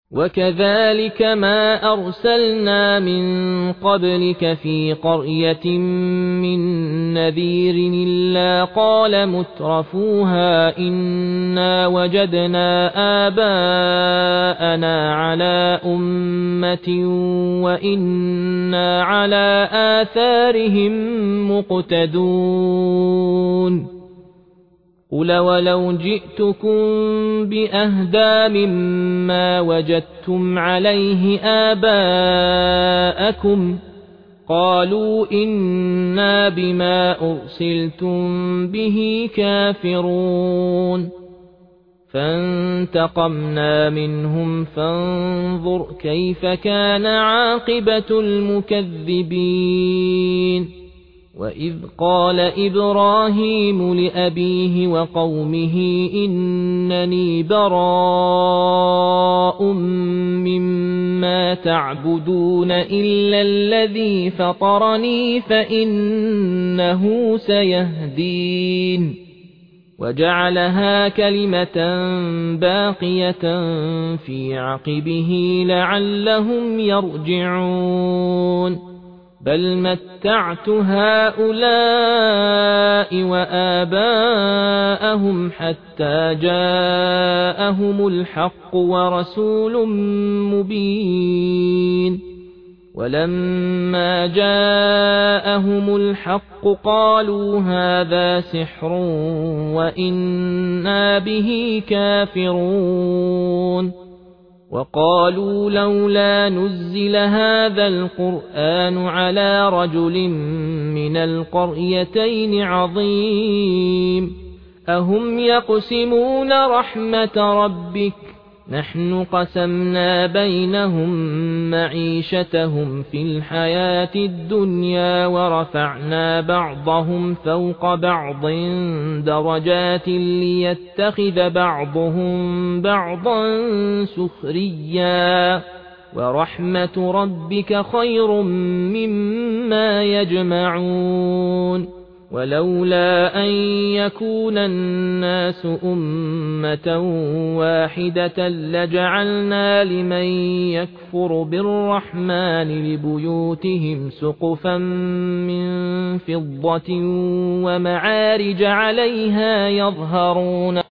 وكذلك ما أرسلنا من قبلك في قرية من نذير إلا قال مترفوها إنا وجدنا آباءنا على أمة وإنا على آثارهم مقتدون قل ولو جئتكم بأهدى مما وجدتم عليه آباءكم قالوا إنا بما أرسلتم به كافرون فانتقمنا منهم فانظر كيف كان عاقبة المكذبين وإذ قال إبراهيم لأبيه وقومه إنني براء مما تعبدون إلا الذي فطرني فإنه سيهدين وجعلها كلمة باقية في عقبه لعلهم يرجعون بل متعت هؤلاء وآباءهم حتى جاءهم الحق ورسول مبين ولما جاءهم الحق قالوا هذا سحر وإنا به كافرون وقالوا لولا نزل هذا القرآن على رجل من القريتين عظيم أهم يقسمون رحمة ربك نحن قسمنا بينهم معيشتهم في الحياة الدنيا ورفعنا بعضهم فوق بعض درجات ليتخذ بعضهم بعضا سخريا ورحمة ربك خير مما يجمعون ولولا أن يكون الناس أمة واحدة لجعلنا لمن يكفر بالرحمن لبيوتهم سقفا من فضة ومعارج عليها يظهرون